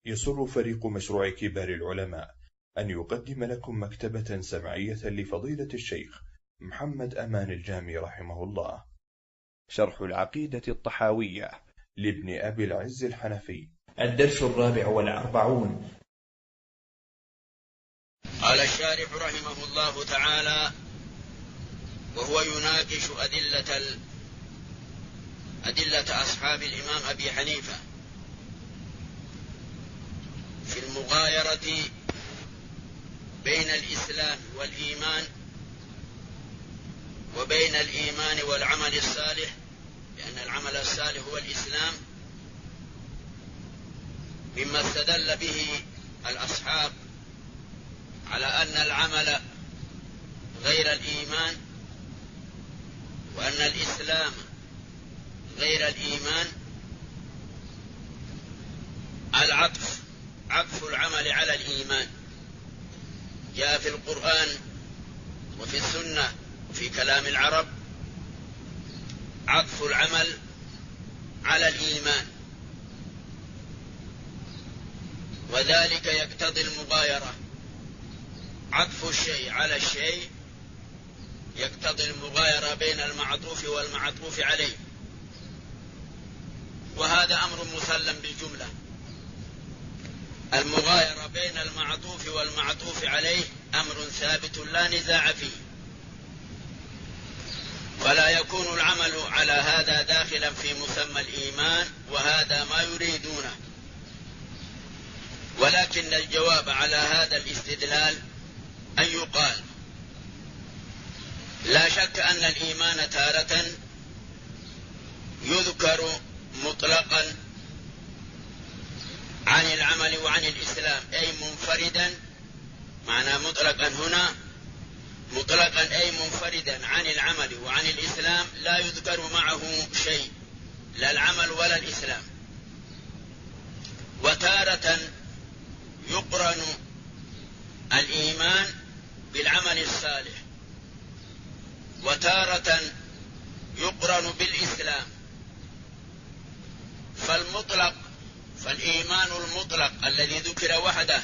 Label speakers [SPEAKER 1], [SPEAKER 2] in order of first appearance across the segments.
[SPEAKER 1] يسر فريق مشروع كبار العلماء أن يقدم لكم مكتبة سمعية لفضيلة الشيخ محمد أمان الجامي رحمه الله، شرح العقيدة الطحاوية لابن أبي العز الحنفي،
[SPEAKER 2] الدرس 44.
[SPEAKER 3] قال الشارح رحمه الله تعالى: وهو يناقش أدلة أصحاب الإمام أبي حنيفة في المغايرة بين الإسلام والإيمان وبين الإيمان والعمل الصالح، لأن العمل الصالح هو الإسلام، مما استدل به الأصحاب على أن العمل غير الإيمان وأن الإسلام غير الإيمان. عطف العمل على الإيمان جاء في القرآن وفي السنة وفي كلام العرب عطف العمل على الإيمان، وذلك يقتضي المغايرة. عطف الشيء على الشيء يقتضي المغايرة بين المعطوف والمعطوف عليه، وهذا أمر مسلم بالجملة. المغايرة بين المعطوف والمعطوف عليه أمر ثابت لا نزاع فيه، ولا يكون العمل على هذا داخلا في مسمى الإيمان، وهذا ما يريدونه. ولكن الجواب على هذا الاستدلال أن يقال: لا شك أن الإيمان تارة يذكر مطلقا عن العمل وعن الإسلام، أي منفردا. معنى مطلقا هنا مطلقا أي منفردا عن العمل وعن الإسلام، لا يذكر معه شيء، لا العمل ولا الإسلام. وتارة يقرن الإيمان بالعمل الصالح، وتارة يقرن بالإسلام. فالإيمان المطلق الذي ذكر وحده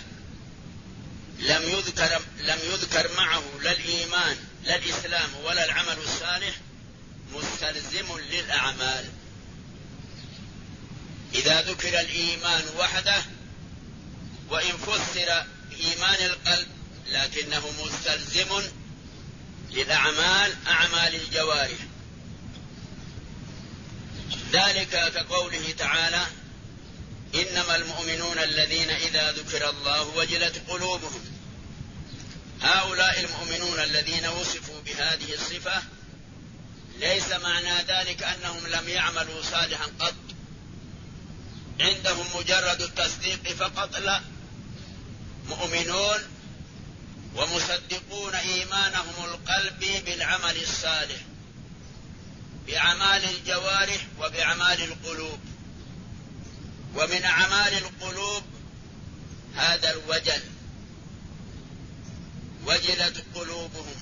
[SPEAKER 3] لم يذكر معه لا الإيمان لا الإسلام ولا العمل الصالح، مستلزم للأعمال. إذا ذكر الإيمان وحده وإن فسر إيمان القلب لكنه مستلزم للأعمال، أعمال الجوارح. ذلك كقوله تعالى: إنما المؤمنون الذين إذا ذكر الله وجلت قلوبهم. هؤلاء المؤمنون الذين وصفوا بهذه الصفة ليس معنى ذلك أنهم لم يعملوا صالحا قط، عندهم مجرد التصديق فقط، لا، مؤمنون ومصدقون إيمانهم القلبي بالعمل الصالح، بأعمال الجوارح وبأعمال القلوب. ومن أعمال القلوب هذا الوجل، وجلت قلوبهم.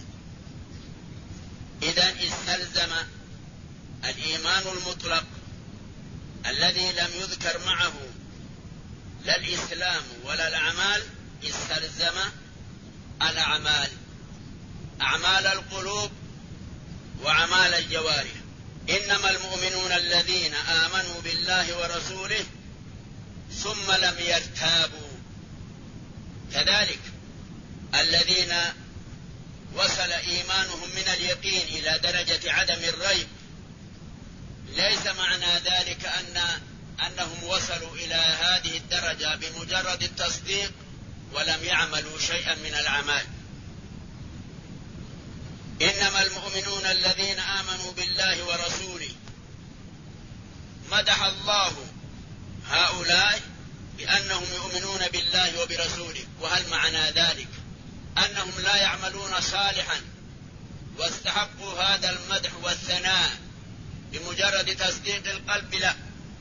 [SPEAKER 3] إذن استلزم الإيمان المطلق الذي لم يذكر معه لا الإسلام ولا الأعمال، استلزم الأعمال، أعمال القلوب وأعمال الجوارح. إنما المؤمنون الذين آمنوا بالله ورسوله ثم لم يرتابوا. كذلك الذين وصل إيمانهم من اليقين إلى درجة عدم الريب، ليس معنى ذلك أنهم وصلوا إلى هذه الدرجة بمجرد التصديق ولم يعملوا شيئا من الأعمال. إنما المؤمنون الذين آمنوا بالله ورسوله، مدح الله هؤلاء بأنهم يؤمنون بالله وبرسوله. وهل معنى ذلك أنهم لا يعملون صالحا واستحقوا هذا المدح والثناء بمجرد تصديق القلب؟ لا،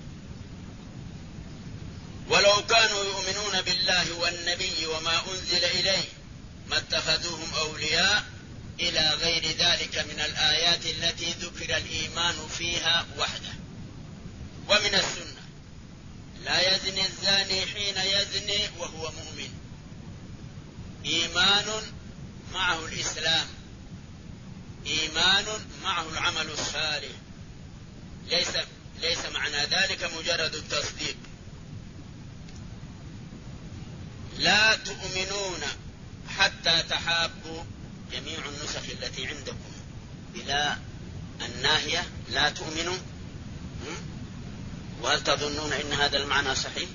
[SPEAKER 3] ولو كانوا يؤمنون بالله والنبي وما أنزل إليه ما اتخذوهم أولياء، إلى غير ذلك من الآيات التي ذكر الإيمان فيها وحده. ومن السنة لا يزني الزاني حين يزني وهو مؤمن. إيمان معه الإسلام، إيمان معه العمل الصالح، ليس معنى ذلك مجرد التصديق. لا تؤمنون حتى تحابوا، جميع النسخ التي عندكم بلا الناهية لا تؤمنوا. وهل تظنون إن هذا المعنى صحيح؟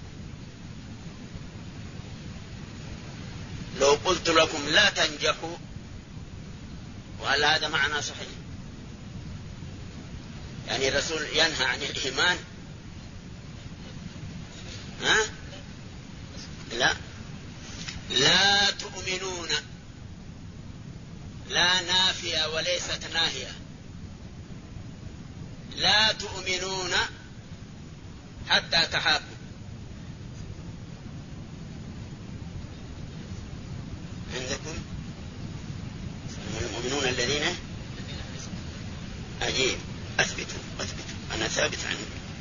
[SPEAKER 3] لو قلت لكم لا تنجحوا، وهل هذا معنى صحيح؟ يعني الرسول ينهى عن الإيمان؟ لا، لا تؤمنون، لا نافية وليست ناهية. لا تؤمنون حتى تحابوا. عندكم المؤمنون الذين أجيب أثبتوا أنا ثابت عنه.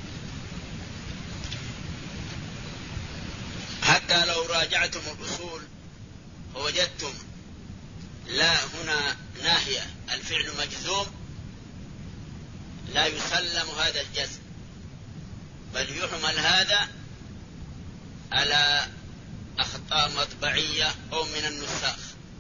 [SPEAKER 3] حتى لو راجعتم الأصول ووجدتم لا هنا ناهية الفعل مجزوم، لا يسلم هذا الجزم، بل يحمل هذا على أخطاء مطبعية أو من النساخ،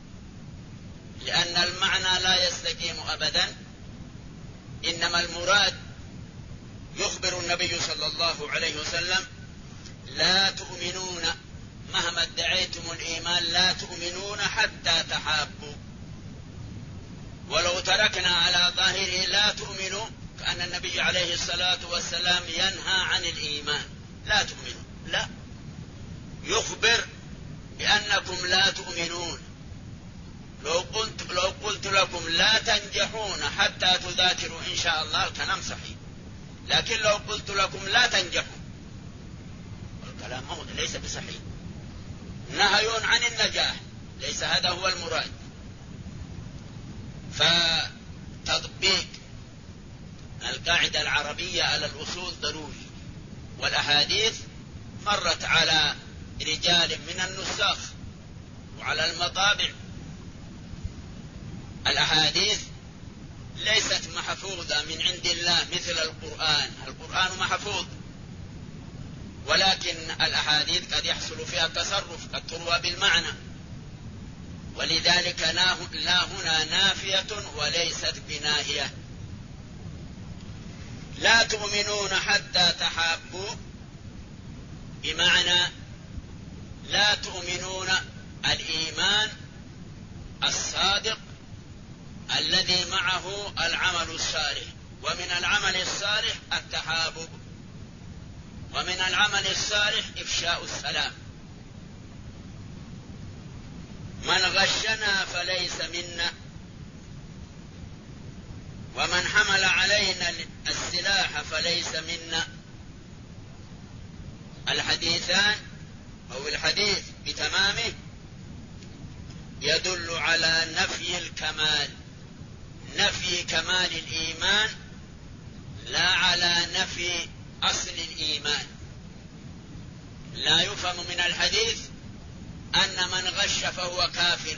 [SPEAKER 3] لأن المعنى لا يستقيم أبدا. إنما المراد يخبر النبي صلى الله عليه وسلم لا تؤمنون مهما ادعيتم الإيمان، لا تؤمنون حتى تحابوا. ولو تركنا على ظاهره لا تؤمنوا كأن النبي عليه الصلاة والسلام ينهى عن الإيمان، لا تؤمنوا، لا، يخبر بأنكم لا تؤمنون. لو قلت لكم لا تنجحون حتى تذاكروا إن شاء الله كلام صحيح، لكن لو قلت لكم لا تنجحوا الكلام ليس بصحيح، نهي عن النجاح، ليس هذا هو المراد. فتطبيق القاعدة العربية على الأصول ضروري. والأحاديث مرت على رجال من النساخ وعلى المطابع. الأحاديث ليست محفوظة من عند الله مثل القرآن، القرآن محفوظ، ولكن الأحاديث قد يحصل فيها تصرف، قد تروى بالمعنى، ولذلك لا هنا نافية وليست بناهية. لا تؤمنون حتى تحابوا، بمعنى لا تؤمنون الإيمان الصادق الذي معه العمل الصالح، ومن العمل الصالح التحابب، ومن العمل الصالح إفشاء السلام. من غشنا فليس منا، ومن حمل علينا السلاح فليس منا. الحديثان أو الحديث بتمامه يدل على نفي الكمال، نفي كمال الإيمان، لا على نفي أصل الإيمان. لا يفهم من الحديث أن من غش فهو كافر،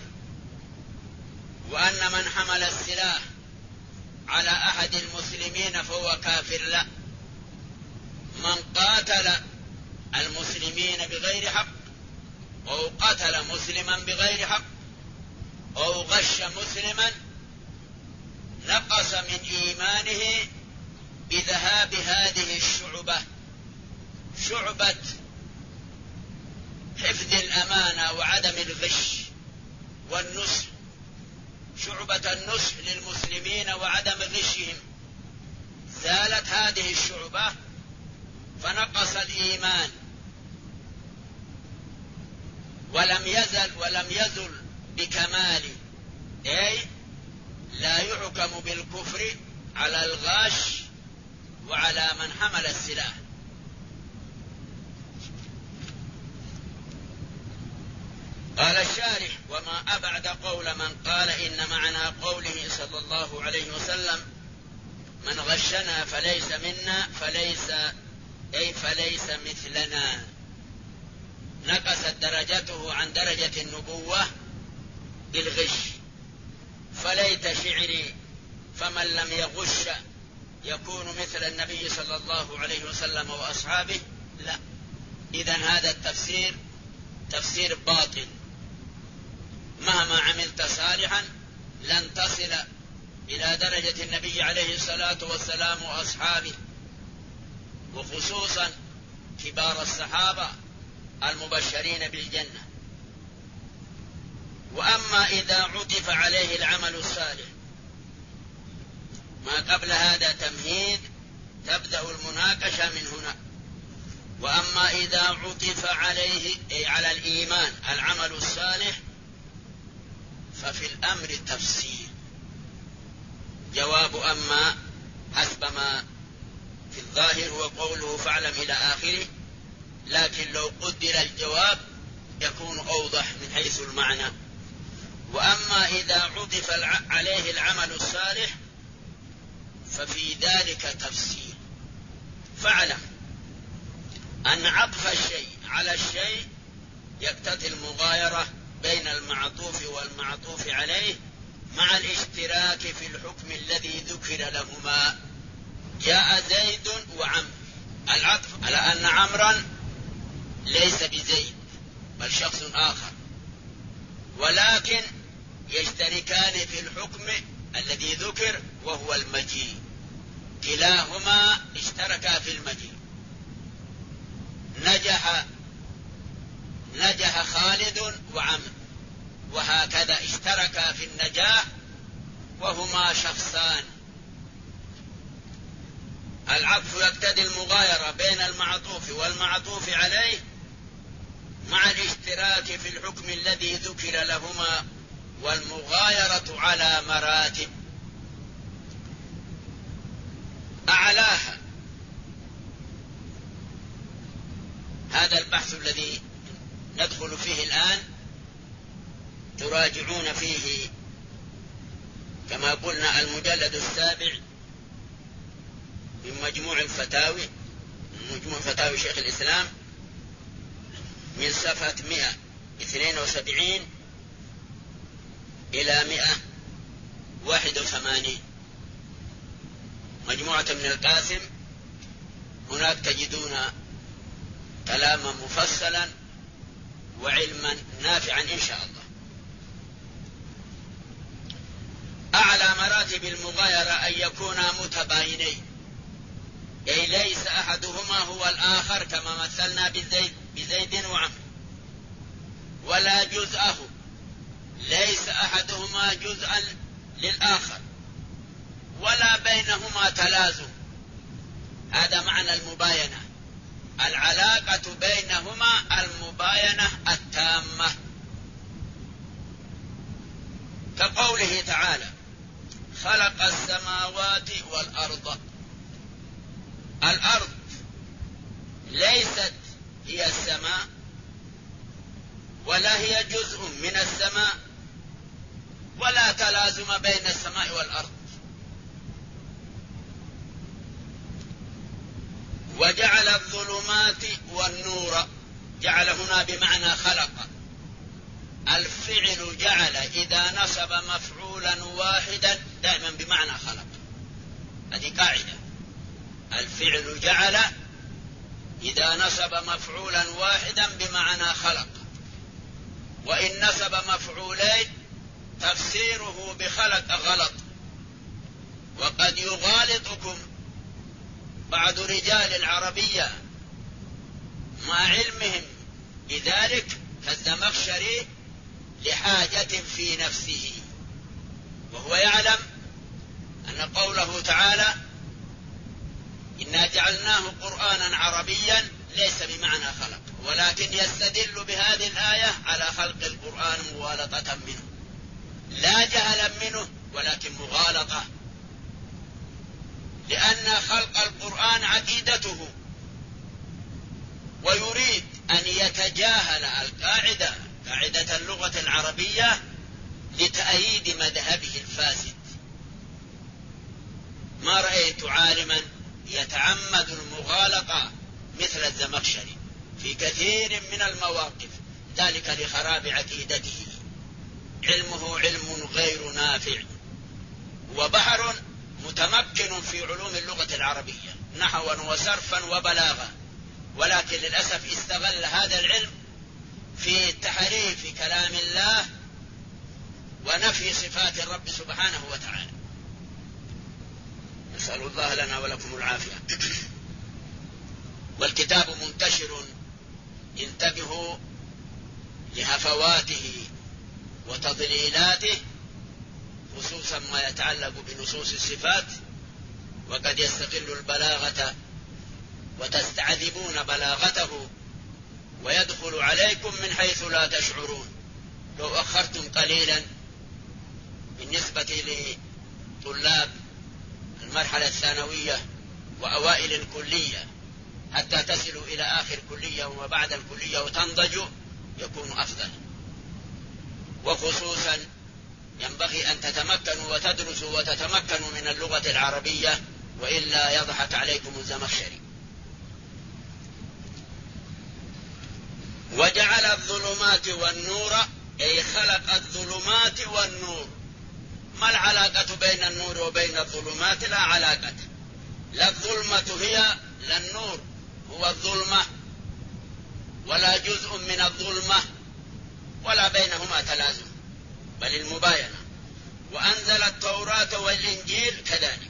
[SPEAKER 3] وأن من حمل السلاح على أحد المسلمين فهو كافر، لا. من قاتل المسلمين بغير حق، أو قتل مسلما بغير حق، أو غش مسلما، نقص من إيمانه بذهاب هذه الشعبة، شعبة حفظ الأمانة وعدم الغش والنصح، شعبة النصح للمسلمين وعدم غشهم. زالت هذه الشعبة فنقص الإيمان، ولم يزل بكماله، أي لا يحكم بالكفر على الغاش وعلى من حمل السلاح. قال الشارح: وما أبعد قول من قال إن معنى قوله صلى الله عليه وسلم من غشنا فليس منا، فليس أي فليس مثلنا، نقصت درجته عن درجة النبوة بالغش. فليت شعري فمن لم يغش يكون مثل النبي صلى الله عليه وسلم وأصحابه. لا، إذن هذا التفسير تفسير باطل. مهما عملت صالحا لن تصل إلى درجة النبي عليه الصلاة والسلام وأصحابه، وخصوصا كبار الصحابة المبشرين بالجنة. وأما إذا عطف عليه العمل الصالح، ما قبل هذا تمهيد، تبدأ المناقشة من هنا. وأما إذا عطف عليه أي على الإيمان العمل الصالح ففي الأمر تفسير. جواب أما حسب ما في الظاهر هو قوله فاعلم إلى آخره، لكن لو قدر الجواب يكون أوضح من حيث المعنى. وأما إذا عطف عليه العمل الصالح ففي ذلك تفسير. فاعلم أن عطف الشيء على الشيء يقتضي المغايرة بين المعطوف والمعطوف عليه مع الاشتراك في الحكم الذي ذكر لهما. جاء زيد وعمر، العطف على أن عمرا ليس بزيد بل شخص آخر، ولكن يشتركان في الحكم الذي ذكر وهو المجيء، كلاهما اشتركا في المجيء. نجح خالد وعمر، وهكذا اشتركا في النجاح وهما شخصان. العطف يقتضي المغايرة بين المعطوف والمعطوف عليه مع الاشتراك في الحكم الذي ذكر لهما، والمغايرة على مراتب. أعلاها هذا البحث الذي ندخل فيه الآن، تراجعون فيه كما قلنا المجلد 7 من مجموع الفتاوي، مجموع فتاوي شيخ الإسلام، من صفحة 172 إلى 181. مجموعة من القاسم. هناك تجدون كلاما مفصلا وعلما نافعا إن شاء الله. أعلى مراتب المغايرة أن يكونا متباينين، أي ليس أحدهما هو الآخر كما مثلنا بزيد وعمر، ولا جزءه، ليس أحدهما جزءا للآخر، ولا بينهما تلازم. هذا معنى المباينة، العلاقة بينهما المباينة التامة، كقوله تعالى خلق السماوات والأرض. الأرض ليست هي السماء ولا هي جزء من السماء، ولا تلازم بين السماء والأرض. وجعل الظلمات والنور، جعل هنا بمعنى خلق. الفعل جعل إذا نصب مفعولا واحدا دائما بمعنى خلق، هذه قاعدة. الفعل جعل إذا نصب مفعولا واحدا بمعنى خلق، وإن نصب مفعولين تفسيره بخلق غلط. وقد يغالطكم بعض رجال العربية مع علمهم بذلك كالزمخشري لحاجة في نفسه، وهو يعلم أن قوله تعالى إنا جعلناه قرآنا عربيا ليس بمعنى خلق، ولكن يستدل بهذه الآية على خلق القرآن مغالطة منه، لا جهلا منه ولكن مغالطة، لأن خلق القرآن عقيدته، ويريد أن يتجاهل القاعدة، قاعدة اللغة العربية، لتأييد مذهبه الفاسد. ما رأيت عالما يتعمد المغالطة مثل الزمخشري في كثير من المواقف، ذلك لخراب عقيدته. علمه علم غير نافع، وبحر متمكن في علوم اللغة العربية نحوا وصرفا وبلاغا، ولكن للأسف استغل هذا العلم في تحريف كلام الله ونفي صفات الرب سبحانه وتعالى. نسأل الله لنا ولكم العافية. والكتاب منتشر، انتبهوا لهفواته وتضليلاته، خصوصا ما يتعلق بنصوص الصفات، وقد يستغل البلاغة وتستعذبون بلاغته ويدخل عليكم من حيث لا تشعرون. لو أخرتم قليلا بالنسبة لطلاب المرحلة الثانوية وأوائل الكلية حتى تصلوا إلى آخر كلية وما بعد الكلية وتنضجوا يكون أفضل. وخصوصا ينبغي أن تتمكنوا وتدرسوا وتتمكنوا من اللغة العربية، وإلا يضحك عليكم الزمخشري. وجعل الظلمات والنور، أي خلق الظلمات والنور. ما العلاقة بين النور وبين الظلمات؟ لا علاقة. لا الظلمة هي لا النور هو الظلمة، ولا جزء من الظلمة، ولا بينهما تلازم، بل المباينة. وأنزل التوراة والإنجيل كذلك.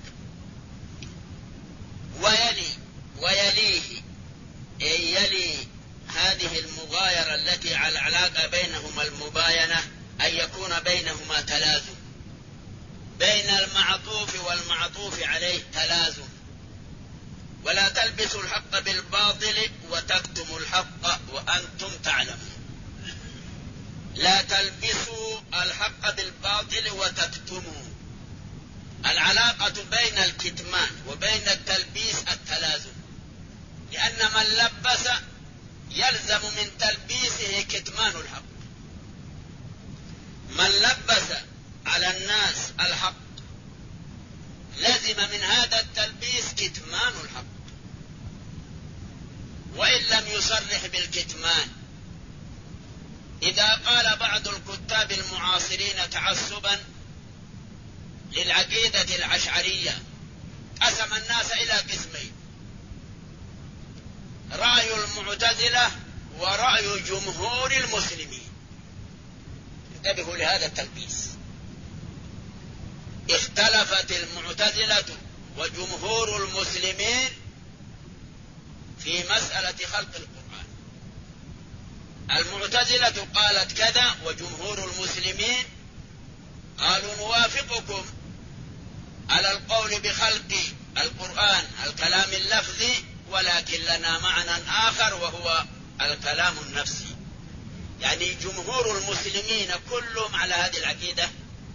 [SPEAKER 3] ويليه أي يلي هذه المغايرة التي على العلاقة بينهما المباينة، أن يكون بينهما تلازم، بين المعطوف والمعطوف عليه تلازم. ولا تلبسوا الحق بالباطل وتكتموا الحق وأنتم تعلمون. لا تلبسوا الحق بالباطل وتكتموا. العلاقة بين الكتمان وبين التلبيس التلازم، لأن من لبس يلزم من تلبيسه كتمان الحق. من لبس على الناس الحق لزم من هذا التلبيس كتمان الحق، وإن لم يصرح بالكتمان. إذا قال بعض الكتاب المعاصرين تعصبا للعقيدة الأشعرية قسم الناس إلى قسمين: رأي المعتزلة ورأي جمهور المسلمين. انتبهوا لهذا التلبيس. اختلفت المعتزلة وجمهور المسلمين في مسألة خلق القرآن. المعتزلة قالت كذا، وجمهور المسلمين قالوا نوافقكم على القول بخلق القرآن الكلام اللفظي، ولكن لنا معنى آخر وهو الكلام النفسي. يعني جمهور المسلمين كلهم على هذه العقيدة.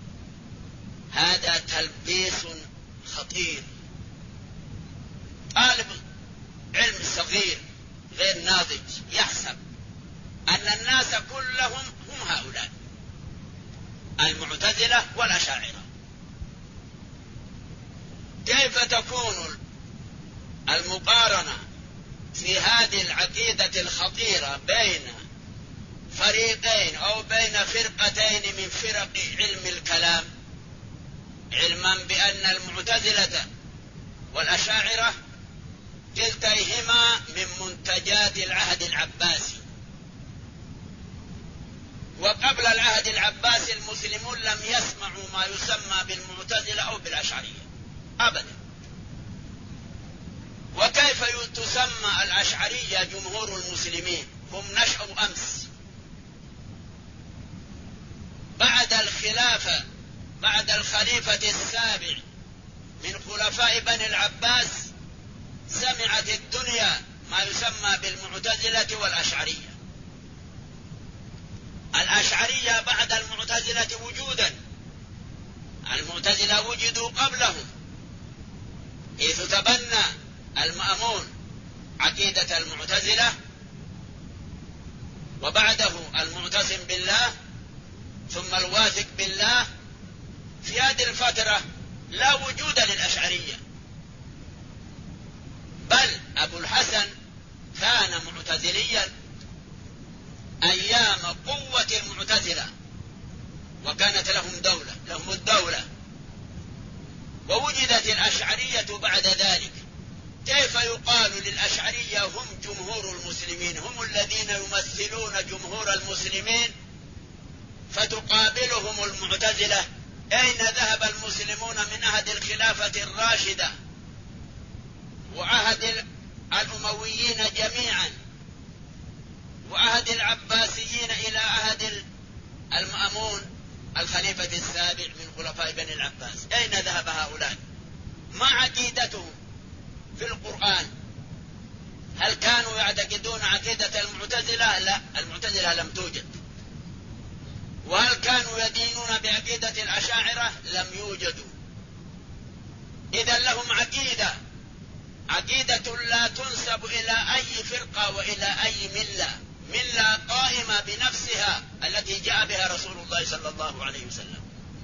[SPEAKER 3] هذا تلبيس خطير. طالب علم صغير غير ناضج يحسب أن الناس كلهم هم هؤلاء المعتزلة والأشاعرة. كيف تكون المقارنة في هذه العقيدة الخطيرة بين فريقين أو بين فرقتين من فرق علم الكلام، علما بأن المعتزلة والأشاعرة كلتيهما من منتجات العهد العباسي، وقبل العهد العباسي المسلمون لم يسمعوا ما يسمى بالمعتزلة أو بالأشعرية أبدا. وكيف تسمى الأشعرية جمهور المسلمين؟ هم نشأوا أمس بعد الخليفة السابع من خلفاء بني العباس. سمعت الدنيا ما يسمى بالمعتزلة والأشعرية. الأشعرية بعد المعتزلة وجودا، المعتزلة وجدوا قبلهم، حيث تبنى المأمون عقيدة المعتزلة، وبعده المعتصم بالله، ثم الواثق بالله. في هذه الفترة لا وجود للأشعرية، بل أبو الحسن كان معتزليا أيام قوة المعتزلة، وكانت لهم الدولة، ووجدت الأشعرية بعد ذلك. كيف يقال للأشعرية هم جمهور المسلمين، هم الذين يمثلون جمهور المسلمين، فتقابلهم المعتزلة؟ أين ذهب المسلمون من عهد الخلافة الراشدة وعهد الأمويين جميعا وعهد العباسيين إلى عهد المأمون الخليفة السابع من خلفاء بني العباس؟ أين ذهب هؤلاء؟ ما عقيدتهم في القرآن؟ هل كانوا يعتقدون عقيدة المعتزلة؟ لا، المعتزلة لم توجد. وهل كانوا يدينون بعقيدة الأشاعرة؟ لم يوجدوا. إذن لهم عقيدة لا تنسب إلى أي فرقة وإلى أي ملة قائمة بنفسها التي جاء بها رسول الله صلى الله عليه وسلم.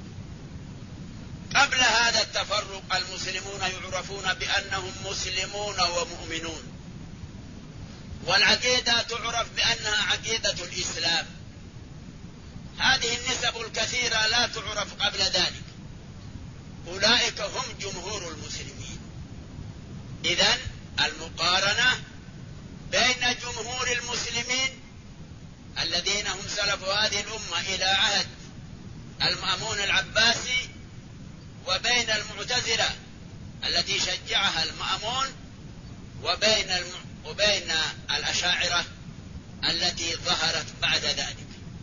[SPEAKER 3] قبل هذا التفرق المسلمون يعرفون بأنهم مسلمون ومؤمنون، والعقيدة تعرف بأنها عقيدة الإسلام. هذه النسب الكثيرة لا تعرف قبل ذلك. أولئك هم جمهور المسلمين. إذن المقارنة بين جمهور المسلمين الذين هم سلف هذه الأمة إلى عهد المأمون العباسي، وبين المعتزلة التي شجعها المأمون، وبين الأشاعرة التي ظهرت بعد ذلك.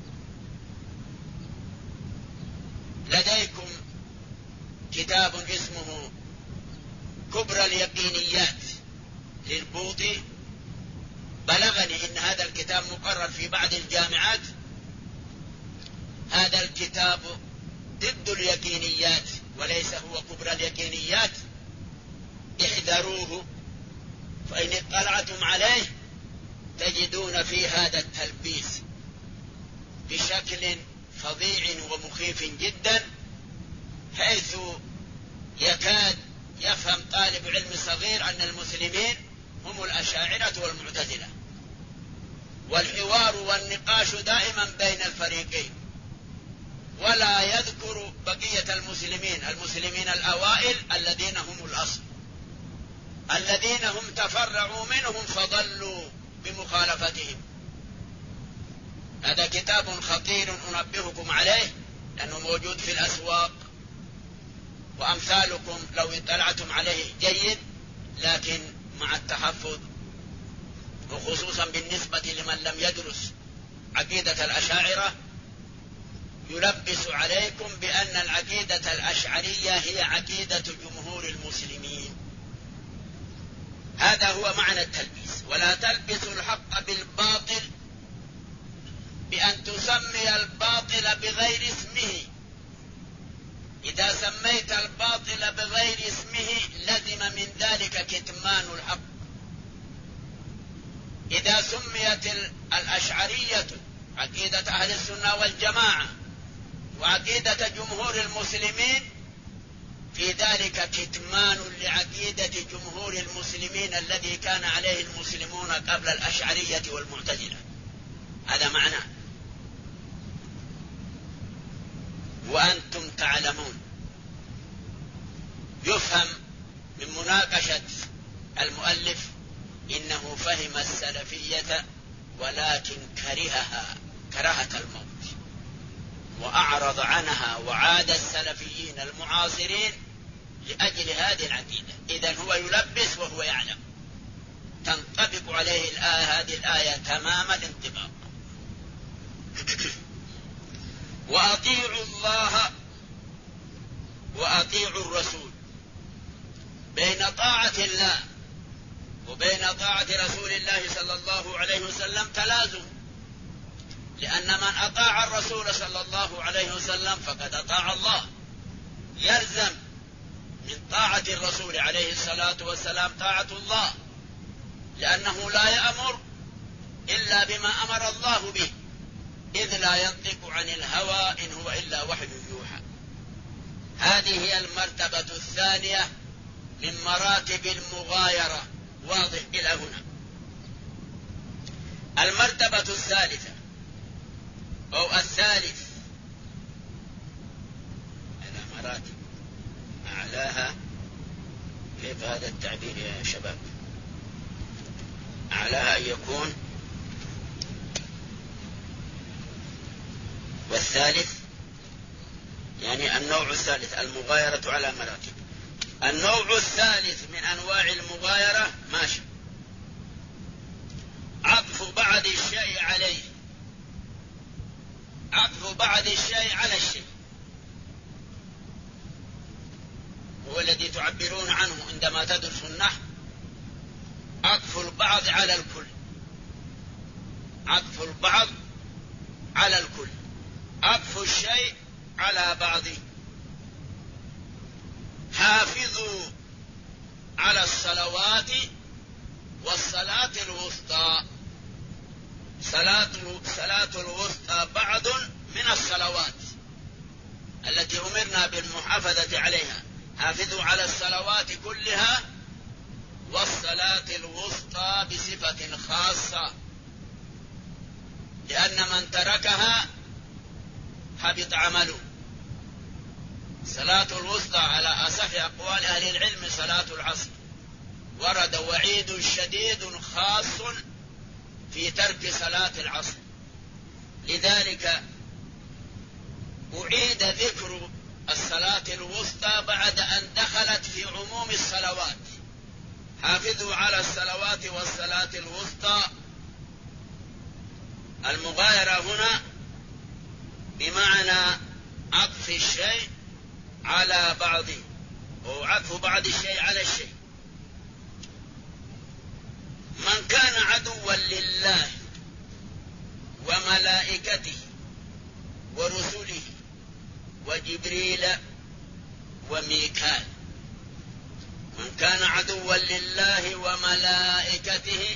[SPEAKER 3] لديكم كتاب اسمه كبرى اليقينيات للبوطي. بلغني إن هذا الكتاب مقرر في بعض الجامعات. هذا الكتاب ضد اليقينيات وليس هو كبرى اليقينيات. احذروه، فإن اطلعتم عليه تجدون في هذا التلبيس بشكل فظيع ومخيف جدا، حيث يكاد يفهم طالب علم صغير أن المسلمين هم الأشاعرة والمعتزلة، والحوار والنقاش دائما بين الفريقين، ولا يذكر بقية المسلمين الأوائل الذين هم الأصل، الذين هم تفرعوا منهم فضلوا بمخالفتهم. هذا كتاب خطير أنبهكم عليه، لأنه موجود في الأسواق، وأمثالكم لو اطلعتم عليه جيد، لكن مع التحفظ، وخصوصا بالنسبة لمن لم يدرس عقيدة الأشاعرة، يلبس عليكم بأن العقيدة الأشعرية هي عقيدة جمهور المسلمين. هذا هو معنى التلبيس. ولا تلبسوا الحق بالباطل بأن تسمي الباطل بغير اسمه. إذا سميت الباطل بغير اسمه لزم من ذلك كتمان الحق. إذا سميت الأشعرية عقيدة أهل السنة والجماعة وعقيدة جمهور المسلمين، في ذلك كتمان لعقيدة جمهور المسلمين الذي كان عليه المسلمون قبل الأشعرية والمعتزلة. هذا معناه. وأنتم تعلمون، يفهم من مناقشة المؤلف إنه فهم السلفية ولكن كرهها كراهة الموت، وأعرض عنها، وعاد السلفيين المعاصرين لأجل هذه العقيدة. إذن هو يلبس وهو يعلم. تنطبق عليه هذه الآية تمام الانطباق. وأطيعوا الله وأطيعوا الرسول. بين طاعة الله وبين طاعة رسول الله صلى الله عليه وسلم تلازم، لأن من أطاع الرسول صلى الله عليه وسلم فقد أطاع الله. يلزم من طاعة الرسول عليه الصلاة والسلام طاعة الله، لأنه لا يأمر إلا بما أمر الله به، إذ لا ينطق عن الهوى إن هو إلا وحي يوحى. هذه هي المرتبة الثانية من مراتب المغايرة. واضح إلى هنا. المرتبة الثالثة أو الثالث، على مراتب أعلاها. كيف هذا التعبير يا شباب؟ أعلاها أن يكون، والثالث يعني النوع الثالث المغايرة على مراتب. النوع الثالث من أنواع المغايرة ماشي، عطف بعض الشيء عليه، عطف بعض الشيء على الشيء، هو الذي تعبرون عنه عندما تدرسوا النحو، عطف البعض على الكل، عطف البعض على الكل، عطف الشيء على بعضه. حافظوا على الصلوات والصلاة الوسطى. صلاة الوسطى بعض من الصلوات التي أمرنا بالمحافظة عليها. حافظوا على الصلوات كلها والصلاة الوسطى بصفة خاصة، لأن من تركها حبط عمله. صلاة الوسطى على أصح أقوال أهل العلم صلاة العصر، ورد وعيد شديد خاص في ترك صلاة العصر، لذلك أعيد ذكر الصلاة الوسطى بعد أن دخلت في عموم الصلوات. حافظوا على الصلوات والصلاة الوسطى. المغايرة هنا بمعنى عطف الشيء على بعضه، أو عطف بعض الشيء على الشيء. من كان عدوا لله وملائكته ورسله وجبريل وميكال، من كان عدوا لله وملائكته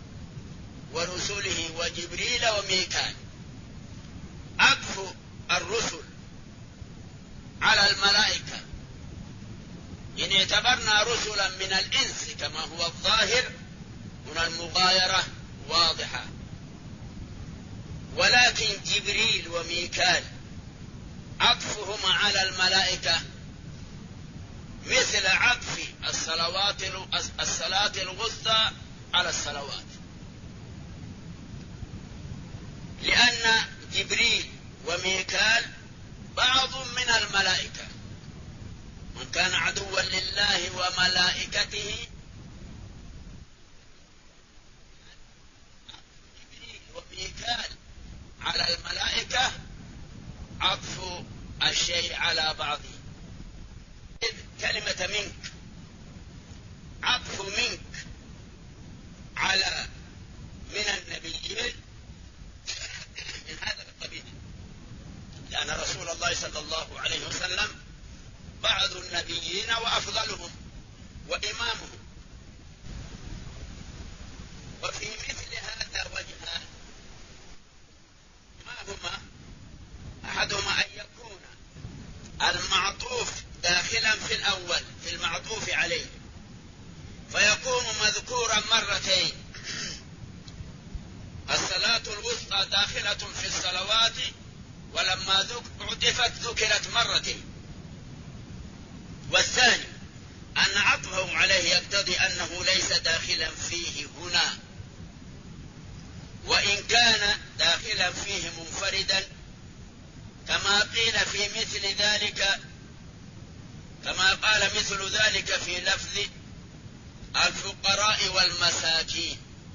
[SPEAKER 3] ورسله وجبريل وميكال، عطف الرسل على الملائكة إن اعتبرنا رسلا من الإنس كما هو الظاهر هنا المغايرة واضحة، ولكن جبريل وميكال عطفهما على الملائكة مثل عطف الصلاة الوسطى على الصلوات، لأن جبريل وميكال بعض من الملائكة. من كان عدوا لله وملائكته، جبريل وميكال على الملائكة عطف الشيء على بعضه. إذ كلمة منك، عطف منك على من النبيين من هذا القبيل، لأن رسول الله صلى الله عليه وسلم بعض النبيين وأفضلهم وإمامهم. وفي مثل هذا وجهان، ما هما؟ أحدهما أن يكون المعطوف داخلا في الأول في المعطوف عليه، فيكون مذكورا مرتين. الصلاة الوسطى داخلة في الصلوات، ولما عطفت ذكرت مرتين. والثاني أن عطفه عليه يقتضي أنه ليس داخلا فيه هنا، وإن كان داخلا فيه منفردا، كما قيل في مثل ذلك، كما قال مثل ذلك في لفظ الفقراء والمساكين.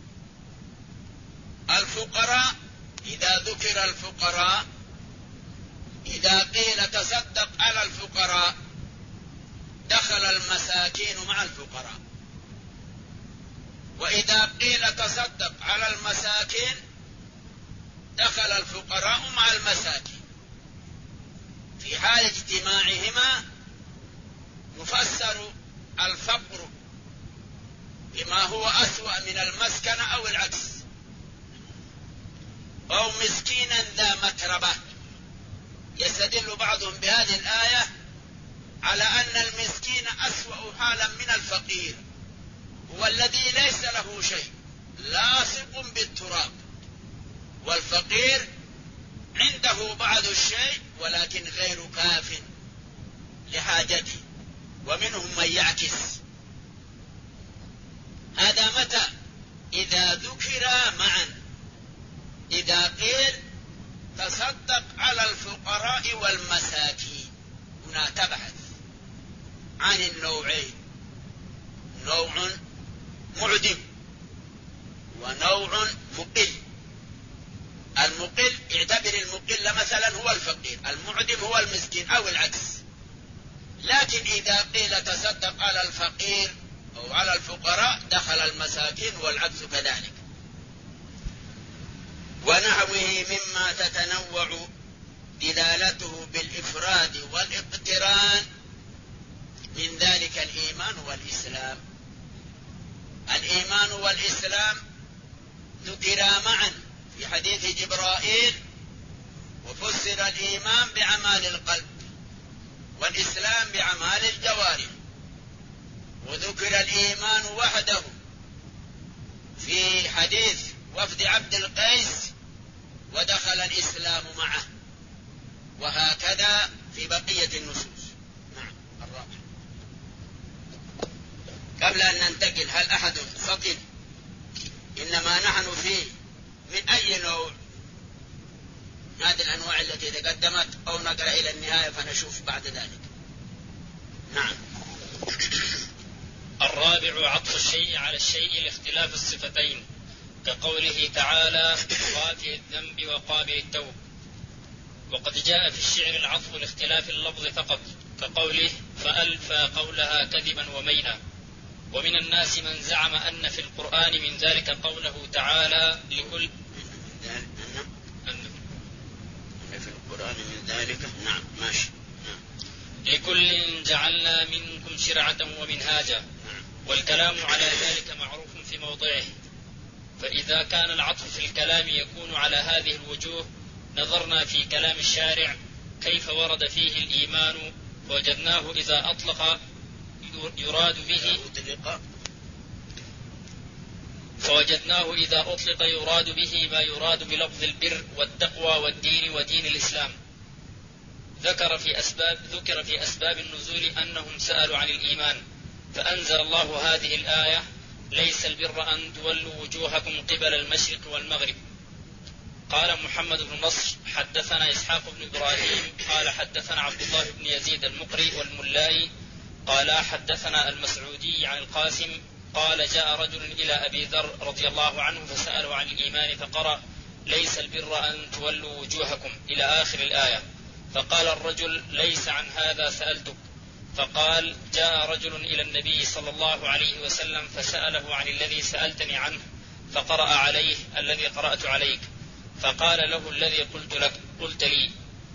[SPEAKER 3] الفقراء إذا ذكر الفقراء، إذا قيل تصدق على الفقراء دخل المساكين مع الفقراء، وإذا قيل تصدق على المساكين دخل الفقراء مع المساكين. في حال اجتماعهما يفسر الفقر بما هو أسوأ من المسكن أو العكس، أو مسكينا ذا متربة. يستدل بعضهم بهذه الآية على أن المسكين أسوأ حالا من الفقير، هو الذي ليس له شيء لاصق بالتراب، والفقير عنده بعض الشيء ولكن غير كاف لحاجته، ومنهم من يعكس. هذا متى؟ إذا ذكر معا، إذا قيل تصدق على الفقراء والمساكين. هنا تبحث عن النوعين، نوع معدم ونوع مقل. المقل اعتبر المقل مثلا هو الفقير، المعدم هو المسكين أو العكس. لكن إذا قيل تصدق على الفقير أو على الفقراء دخل المساكين والعكس كذلك. ونحوه مما تتنوع دلالته بالإفراد والاقتران من ذلك الإيمان والإسلام. الإيمان والإسلام ذكرا معا في حديث جبرائيل، وفسر الإيمان بأعمال القلب والإسلام بأعمال الجوارح، وذكر الإيمان وحده في حديث وفد عبد القيس ودخل الإسلام معه، وهكذا في بقية النصوص. نعم. الرابع. قبل أن ننتقل، هل أحد فقد إنما نحن فيه من أي نوع هذه الأنواع التي تقدمت، أو نقرأ إلى النهاية فنشوف بعد ذلك؟ نعم.
[SPEAKER 4] الرابع عطف الشيء على الشيء لاختلاف الصفتين، كقوله تعالى غافر الذنب وقابل التوب. وقد جاء في الشعر العطف لاختلاف اللفظ فقط، كقوله فألفى قولها كذبا ومينا. ومن الناس من زعم أن في القرآن من ذلك قوله تعالى لكل
[SPEAKER 3] في القرآن من ذلك. نعم ماشي.
[SPEAKER 4] لكل جعلنا منكم شرعة ومنهاجا. والكلام على ذلك معروف في موضعه. فإذا كان العطف في الكلام يكون على هذه الوجوه، نظرنا في كلام الشارع كيف ورد فيه الإيمان، وجدناه إذا أطلق يراد به يراد به ما يراد بلفظ البر والتقوى والدين ودين الإسلام. ذكر في أسباب النزول أنهم سألوا عن الإيمان، فأنزل الله هذه الآية ليس البر أن تولوا وجوهكم قبل المشرق والمغرب. قال محمد بن نصر حدثنا إسحاق بن إبراهيم قال حدثنا عبد الله بن يزيد المقري والملائي قال حدثنا المسعودي عن القاسم قال جاء رجل إلى أبي ذر رضي الله عنه فسأله عن الإيمان فقرأ ليس البر أن تولوا وجوهكم إلى آخر الآية. فقال الرجل ليس عن هذا سألتك. فقال جاء رجل إلى النبي صلى الله عليه وسلم فسأله عن الذي سألتني عنه فقرأ عليه الذي قرأت عليك. فقال له الذي قلت لي.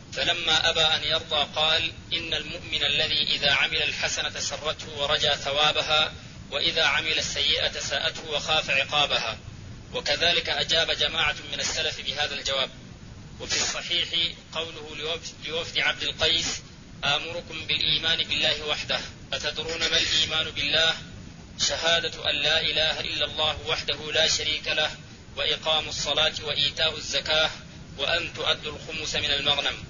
[SPEAKER 4] فلما أبى أن يرضى قال إن المؤمن الذي إذا عمل الحسنة سرته ورجى ثوابها، وإذا عمل السيئة ساءته وخاف عقابها. وكذلك أجاب جماعة من السلف بهذا الجواب. وفي الصحيح قوله لوفد عبد القيس آمركم بالإيمان بالله وحده. أتدرون ما الإيمان بالله؟ شهادة أن لا إله إلا الله وحده لا شريك له، وإقام الصلاة وإيتاء الزكاة، وأن تؤدوا الخمس من المغنم.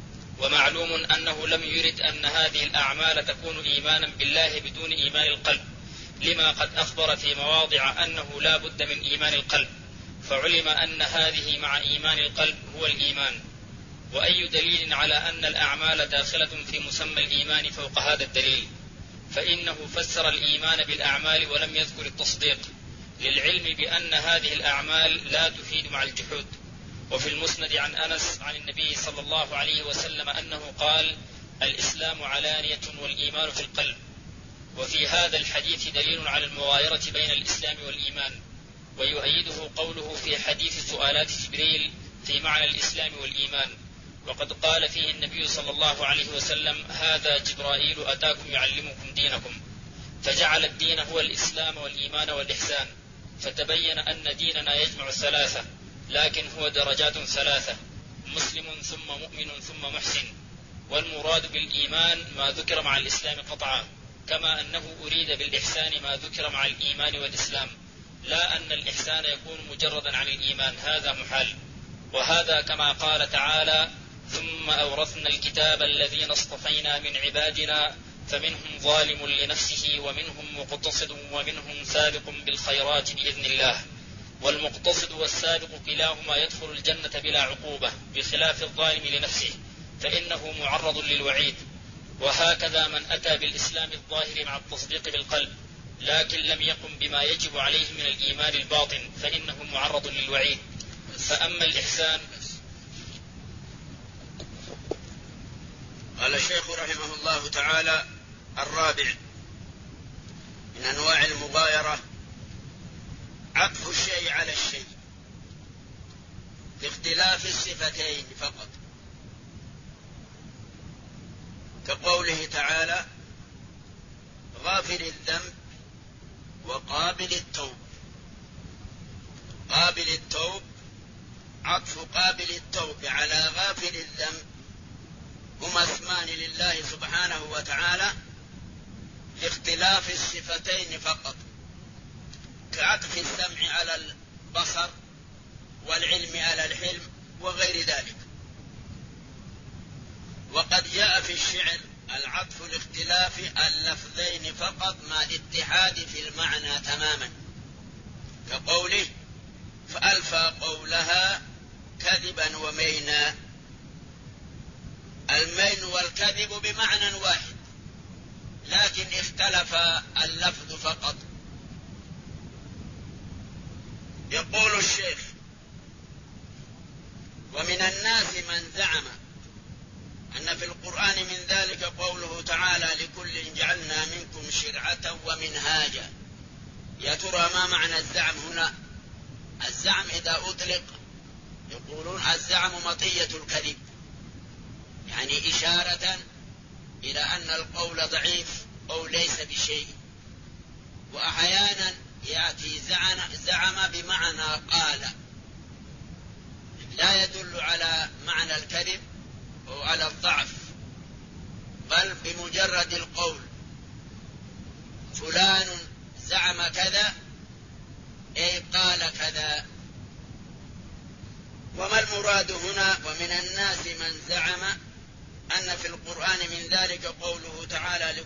[SPEAKER 4] ومعلوم أنه لم يرد أن هذه الأعمال تكون إيمانا بالله بدون إيمان القلب، لما قد أخبر في مواضع أنه لا بد من إيمان القلب، فعلم أن هذه مع إيمان القلب هو الإيمان. وأي دليل على أن الأعمال داخلة في مسمى الإيمان فوق هذا الدليل؟ فإنه فسر الإيمان بالأعمال ولم يذكر التصديق، للعلم بأن هذه الأعمال لا تفيد مع الجحود. وفي المسند عن أنس عن النبي صلى الله عليه وسلم أنه قال الإسلام علانية والإيمان في القلب. وفي هذا الحديث دليل على المغايرة بين الإسلام والإيمان، ويؤيده قوله في حديث سؤالات جبريل في معنى الإسلام والإيمان. وقد قال فيه النبي صلى الله عليه وسلم هذا جبرائيل أتاكم يعلمكم دينكم، فجعل الدين هو الإسلام والإيمان والإحسان. فتبين أن ديننا يجمع الثلاثة، لكن هو درجات ثلاثة: مسلم ثم مؤمن ثم محسن. والمراد بالإيمان ما ذكر مع الإسلام قطعا، كما أنه أريد بالإحسان ما ذكر مع الإيمان والإسلام، لا أن الإحسان يكون مجردا عن الإيمان، هذا محال. وهذا كما قال تعالى: ثم أورثنا الكتاب الذين اصطفينا من عبادنا فمنهم ظالم لنفسه ومنهم مقتصد ومنهم سابق بالخيرات بإذن الله. والمقتصد والسابق كلاهما يدخل الجنة بلا عقوبة، بخلاف الظالم لنفسه فإنه معرض للوعيد. وهكذا من أتى بالإسلام الظاهر مع التصديق بالقلب لكن لم يقم بما يجب عليه من الإيمان الباطن فإنه معرض للوعيد. فأما الإحسان.
[SPEAKER 3] قال الشيخ رحمه الله تعالى: الرابع من أنواع المغايرة عطف الشيء على الشيء باختلاف الصفتين فقط، كقوله تعالى: غافر الذنب وقابل التوب. قابل التوب عطف قابل التوب على غافر الذنب هما اسمان لله سبحانه وتعالى لاختلاف الصفتين فقط، كعطف السمع على البصر والعلم على الحلم وغير ذلك. وقد جاء في الشعر العطف لاختلاف اللفظين فقط مع الاتحاد في المعنى تماما، كقوله: فألفى قولها كذبا ومينا. المين والكذب بمعنى واحد لكن اختلف اللفظ فقط. يقول الشيخ: ومن الناس من زعم أن في القرآن من ذلك قوله تعالى: لكل جعلنا منكم شرعة ومنهاجا. يا ترى ما معنى الزعم هنا؟ الزعم إذا أطلق يقولون الزعم مطية الكذب، يعني إشارة إلى أن القول ضعيف أو ليس بشيء. وأحيانا يأتي زعم بمعنى قال، لا يدل على معنى الكذب أو على الضعف، بل بمجرد القول فلان زعم كذا أي قال كذا. وما المراد هنا؟ ومن الناس من زعم أن في القرآن من ذلك قوله تعالى: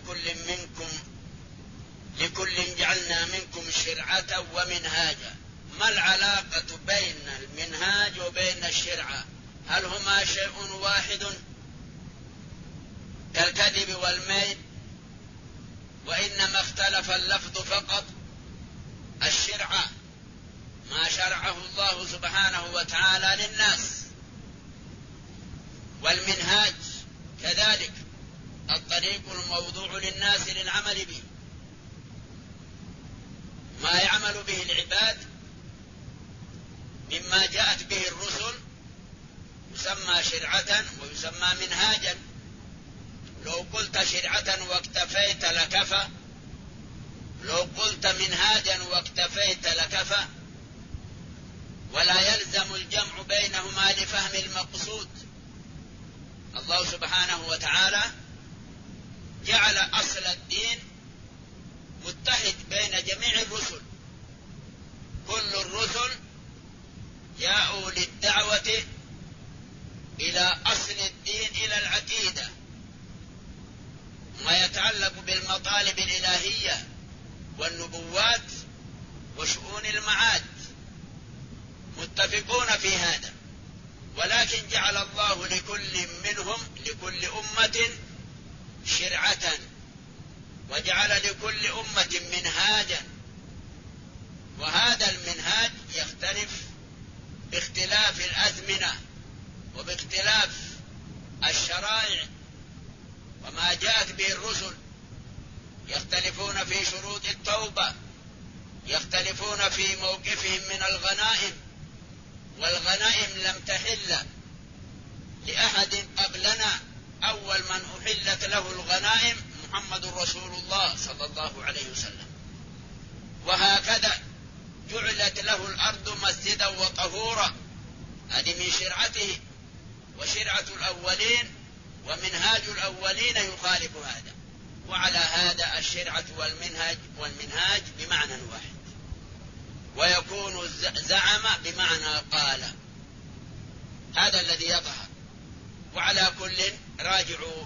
[SPEAKER 3] لكل جعلنا منكم شرعة ومنهاجا. ما العلاقة بين المنهاج وبين الشرعة؟ هل هما شيء واحد كالكذب والميل؟ وإنما اختلف اللفظ فقط. الشرعة ما شرعه الله سبحانه وتعالى للناس، والمنهاج كذلك الطريق الموضوع للناس للعمل به، ما يعمل به العباد مما جاءت به الرسل يسمى شرعة ويسمى منهاجا. لو قلت شرعة واكتفيت لكفى، لو قلت منهاجا واكتفيت لكفى، ولا يلزم الجمع بينهما لفهم المقصود. الله سبحانه وتعالى جعل أصل الدين متحد بين جميع الرسل. كل الرسل جاءوا للدعوة إلى أصل الدين، إلى العقيدة، ما يتعلق بالمطالب الإلهية والنبوات وشؤون المعاد، متفقون في هذا. ولكن جعل الله لكل منهم، لكل أمة شرعة، وجعل لكل أمة منهاجا. وهذا المنهاج يختلف باختلاف الأزمنة وباختلاف الشرائع وما جاءت به الرسل. يختلفون في شروط التوبة، يختلفون في موقفهم من الغنائم، والغنائم لم تحل لأحد قبلنا. أول من أحلت له الغنائم محمد رسول الله صلى الله عليه وسلم. وهكذا جعلت له الأرض مسجدا وطهورا، هذه من شرعته. وشرعة الأولين ومنهاج الأولين يخالف هذا. وعلى هذا الشرعة والمنهاج بمعنى واحد، ويكون زعم بمعنى قال. هذا الذي يظهر. وعلى كل راجعوا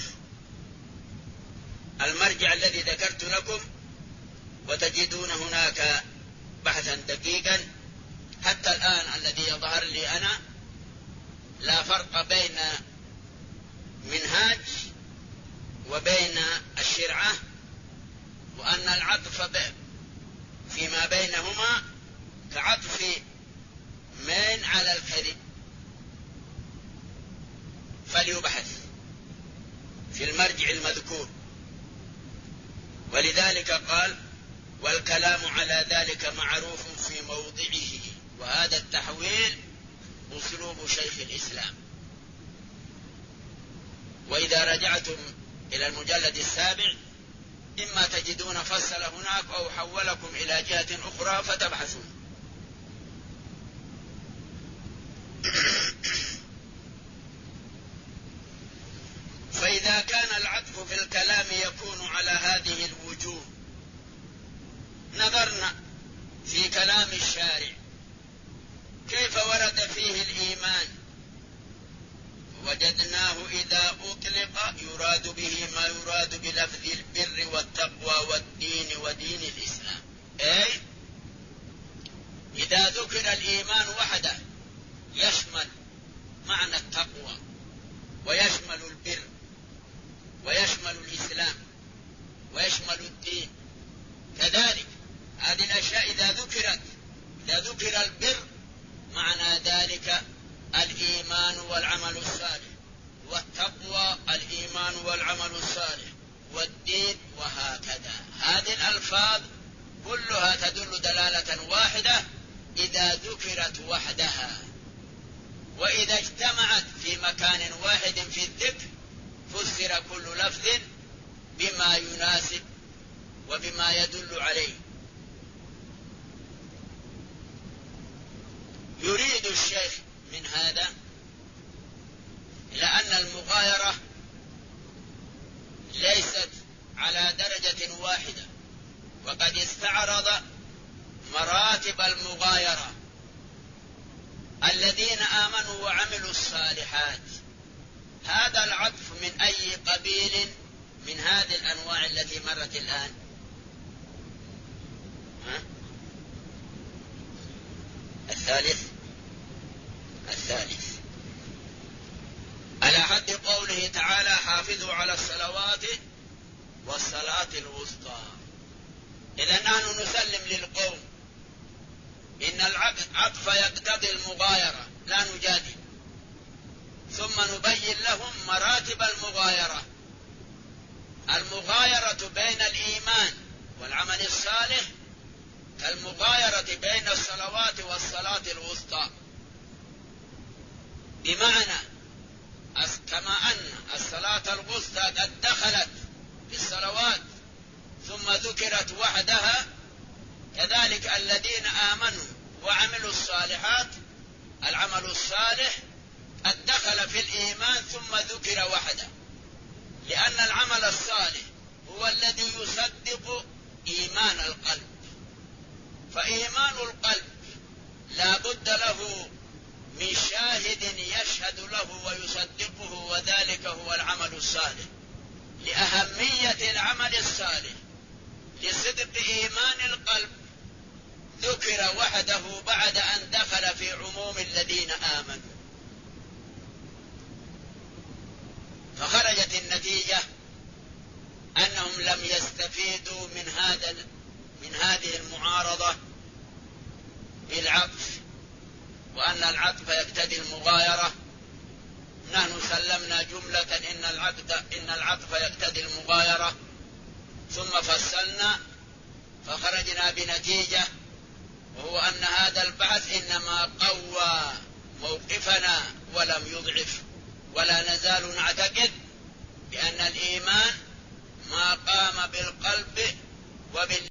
[SPEAKER 3] المرجع الذي ذكرت لكم وتجدون هناك بحثا دقيقا. حتى الآن الذي يظهر لي أنا لا فرق بين منهاج وبين الشرعة، وأن العطف فيما بينهما كعطف من على الكذب، فليبحث في المرجع المذكور. ولذلك قال: والكلام على ذلك معروف في موضعه. وهذا التحويل أسلوب شيخ الإسلام. وإذا رجعتم إلى المجلد 7 إما تجدون فصل هناك أو حولكم إلى جهة أخرى فتبحثون. فإذا كان العطف في الكلام يكون على هذه الوجوه، نظرنا في كلام الشارع كيف ورد فيه الإيمان، وجدناه إذا أطلق يراد به ما يراد بلفظ البر والتقوى والدين ودين الإسلام. أي إذا ذكر الإيمان وحده يشمل معنى التقوى ويشمل البر ويشمل الإسلام ويشمل الدين. كذلك هذه الأشياء إذا ذكر البر معنى ذلك الإيمان والعمل الصالح، والتقوى الإيمان والعمل الصالح، والدين، وهكذا. هذه الألفاظ كلها تدل دلالة واحدة إذا ذكرت وحدها، وإذا اجتمعت في مكان واحد في الذكر فسر كل لفظ بما يناسب وبما يدل عليه. يريد الشيخ من هذا إلى أن المغايرة ليست على درجة واحدة، وقد استعرض مراتب المغايرة: الذين آمنوا وعملوا الصالحات. هذا العطف من أي قبيل من هذه الأنواع التي مرت الآن؟ الثالث على حد قوله تعالى: حافظوا على الصلوات والصلاة الوسطى. إذا نحن نسلم للقوم إن العطف يقتضي المغايرة، لا نجادل، ثم نبين لهم مراتب المغايرة. المغايرة بين الإيمان والعمل الصالح كالمغايرة بين الصلوات والصلاة الوسطى، بمعنى كما أن الصلاة الوسطى قد دخلت في الصلوات ثم ذكرت وحدها، كذلك الذين آمنوا وعملوا الصالحات العمل الصالح قد دخل في الإيمان ثم ذكر وحده، لأن العمل الصالح هو الذي يصدق إيمان القلب، فإيمان القلب لا بد له من شاهد يشهد له ويصدقه، وذلك هو العمل الصالح. لأهمية العمل الصالح لصدق إيمان القلب ذكر وحده بعد أن دخل في عموم الذين آمنوا، فخرجت النتيجة أنهم لم يستفيدوا من هذه المعارضة بالعطف، وأن العطف يقتضي المغايرة. نحن سلمنا جملة إن العطف يقتضي المغايرة، ثم فصلنا فخرجنا بنتيجة، وهو أن هذا البحث إنما قوى موقفنا ولم يضعف.